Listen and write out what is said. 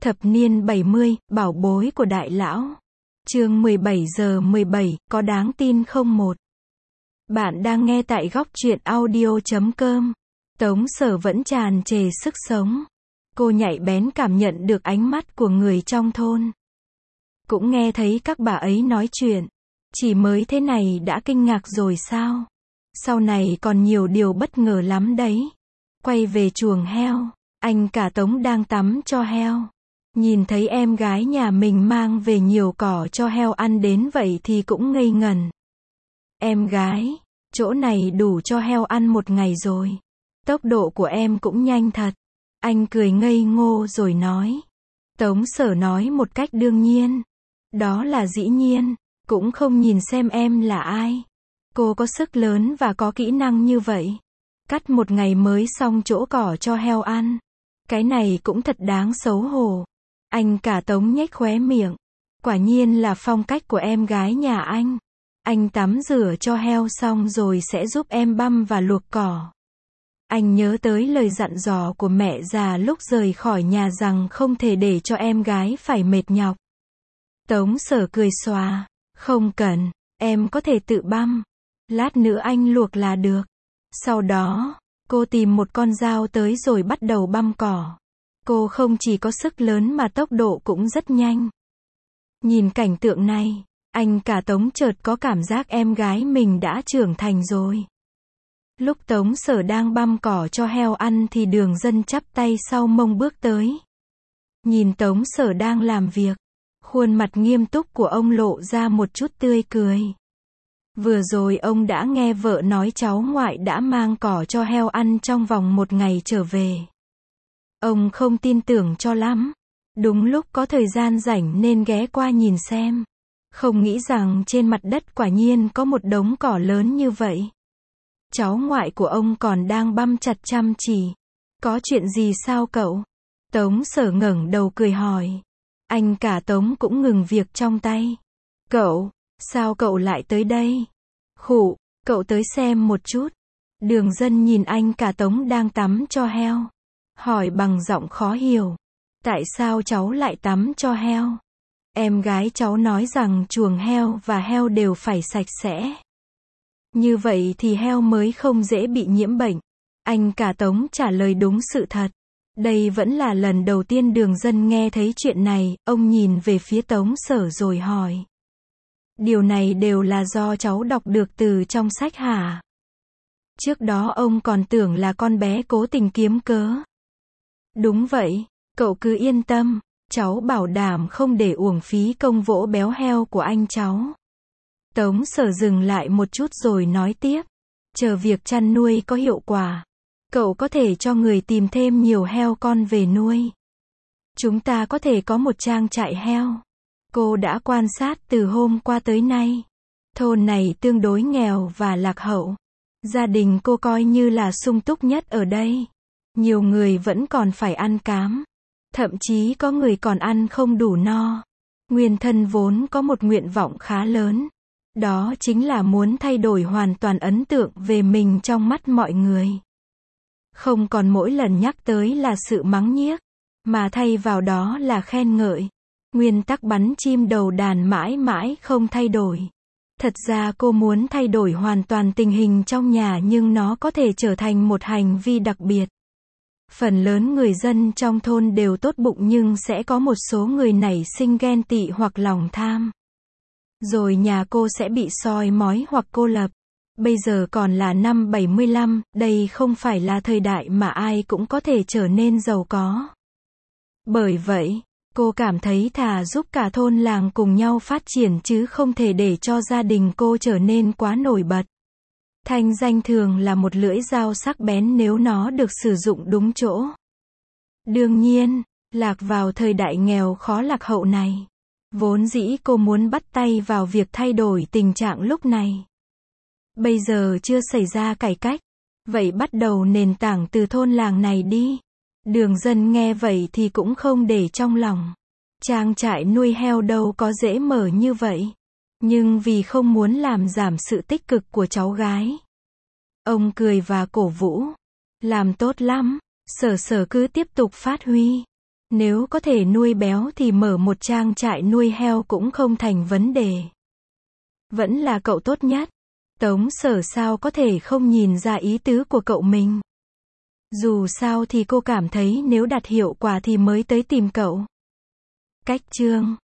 Thập niên 70, bảo bối của đại lão. Chương 17 giờ 17, có đáng tin không một? Bạn đang nghe tại góc truyện audio.com. Tống Sở vẫn tràn trề sức sống. Cô nhạy bén cảm nhận được ánh mắt của người trong thôn. Cũng nghe thấy các bà ấy nói chuyện. Chỉ mới thế này đã kinh ngạc rồi sao? Sau này còn nhiều điều bất ngờ lắm đấy. Quay về chuồng heo, anh cả Tống đang tắm cho heo. Nhìn thấy em gái nhà mình mang về nhiều cỏ cho heo ăn đến vậy thì cũng ngây ngẩn. Em gái, chỗ này đủ cho heo ăn một ngày rồi. Tốc độ của em cũng nhanh thật. Anh cười ngây ngô rồi nói. Tống Sở nói một cách đương nhiên. Đó là dĩ nhiên, cũng không nhìn xem em là ai. Cô có sức lớn và có kỹ năng như vậy. Cắt một ngày mới xong chỗ cỏ cho heo ăn. Cái này cũng thật đáng xấu hổ. Anh cả Tống nhếch khóe miệng. Quả nhiên là phong cách của em gái nhà anh. Anh tắm rửa cho heo xong rồi sẽ giúp em băm và luộc cỏ. Anh nhớ tới lời dặn dò của mẹ già lúc rời khỏi nhà rằng không thể để cho em gái phải mệt nhọc. Tống Sở cười xòa. Không cần, em có thể tự băm. Lát nữa anh luộc là được. Sau đó, cô tìm một con dao tới rồi bắt đầu băm cỏ. Cô không chỉ có sức lớn mà tốc độ cũng rất nhanh. Nhìn cảnh tượng này, anh cả Tống chợt có cảm giác em gái mình đã trưởng thành rồi. Lúc Tống Sở đang băm cỏ cho heo ăn thì Đường Dân chắp tay sau mông bước tới. Nhìn Tống Sở đang làm việc, khuôn mặt nghiêm túc của ông lộ ra một chút tươi cười. Vừa rồi ông đã nghe vợ nói cháu ngoại đã mang cỏ cho heo ăn trong vòng một ngày trở về. Ông không tin tưởng cho lắm. Đúng lúc có thời gian rảnh nên ghé qua nhìn xem. Không nghĩ rằng trên mặt đất quả nhiên có một đống cỏ lớn như vậy. Cháu ngoại của ông còn đang băm chặt chăm chỉ. Có chuyện gì sao cậu? Tống Sở ngẩng đầu cười hỏi. Anh cả Tống cũng ngừng việc trong tay. Cậu, sao cậu lại tới đây? Khụ, cậu tới xem một chút. Đường Dân nhìn anh cả Tống đang tắm cho heo. Hỏi bằng giọng khó hiểu. Tại sao cháu lại tắm cho heo? Em gái cháu nói rằng chuồng heo và heo đều phải sạch sẽ. Như vậy thì heo mới không dễ bị nhiễm bệnh. Anh cả Tống trả lời đúng sự thật. Đây vẫn là lần đầu tiên Đường Dân nghe thấy chuyện này, ông nhìn về phía Tống Sở rồi hỏi. Điều này đều là do cháu đọc được từ trong sách hả? Trước đó ông còn tưởng là con bé cố tình kiếm cớ. Đúng vậy, cậu cứ yên tâm, cháu bảo đảm không để uổng phí công vỗ béo heo của anh cháu. Tống Sở dừng lại một chút rồi nói tiếp. Chờ việc chăn nuôi có hiệu quả, cậu có thể cho người tìm thêm nhiều heo con về nuôi. Chúng ta có thể có một trang trại heo. Cô đã quan sát từ hôm qua tới nay. Thôn này tương đối nghèo và lạc hậu. Gia đình cô coi như là sung túc nhất ở đây. Nhiều người vẫn còn phải ăn cám. Thậm chí có người còn ăn không đủ no. Nguyên thân vốn có một nguyện vọng khá lớn. Đó chính là muốn thay đổi hoàn toàn ấn tượng về mình trong mắt mọi người. Không còn mỗi lần nhắc tới là sự mắng nhiếc, mà thay vào đó là khen ngợi. Nguyên tắc bắn chim đầu đàn mãi mãi không thay đổi. Thật ra cô muốn thay đổi hoàn toàn tình hình trong nhà nhưng nó có thể trở thành một hành vi đặc biệt. Phần lớn người dân trong thôn đều tốt bụng nhưng sẽ có một số người nảy sinh ghen tị hoặc lòng tham. Rồi nhà cô sẽ bị soi mói hoặc cô lập. Bây giờ còn là năm 75, đây không phải là thời đại mà ai cũng có thể trở nên giàu có. Bởi vậy, cô cảm thấy thà giúp cả thôn làng cùng nhau phát triển chứ không thể để cho gia đình cô trở nên quá nổi bật. Thanh danh thường là một lưỡi dao sắc bén nếu nó được sử dụng đúng chỗ. Đương nhiên, lạc vào thời đại nghèo khó lạc hậu này. Vốn dĩ cô muốn bắt tay vào việc thay đổi tình trạng lúc này. Bây giờ chưa xảy ra cải cách. Vậy bắt đầu nền tảng từ thôn làng này đi. Đường Dân nghe vậy thì cũng không để trong lòng. Trang trại nuôi heo đâu có dễ mở như vậy. Nhưng vì không muốn làm giảm sự tích cực của cháu gái, ông cười và cổ vũ. Làm tốt lắm, Sở cứ tiếp tục phát huy. Nếu có thể nuôi béo thì mở một trang trại nuôi heo cũng không thành vấn đề. Vẫn là cậu tốt nhất. Tống Sở sao có thể không nhìn ra ý tứ của cậu mình. Dù sao thì cô cảm thấy nếu đạt hiệu quả thì mới tới tìm cậu. Cách chương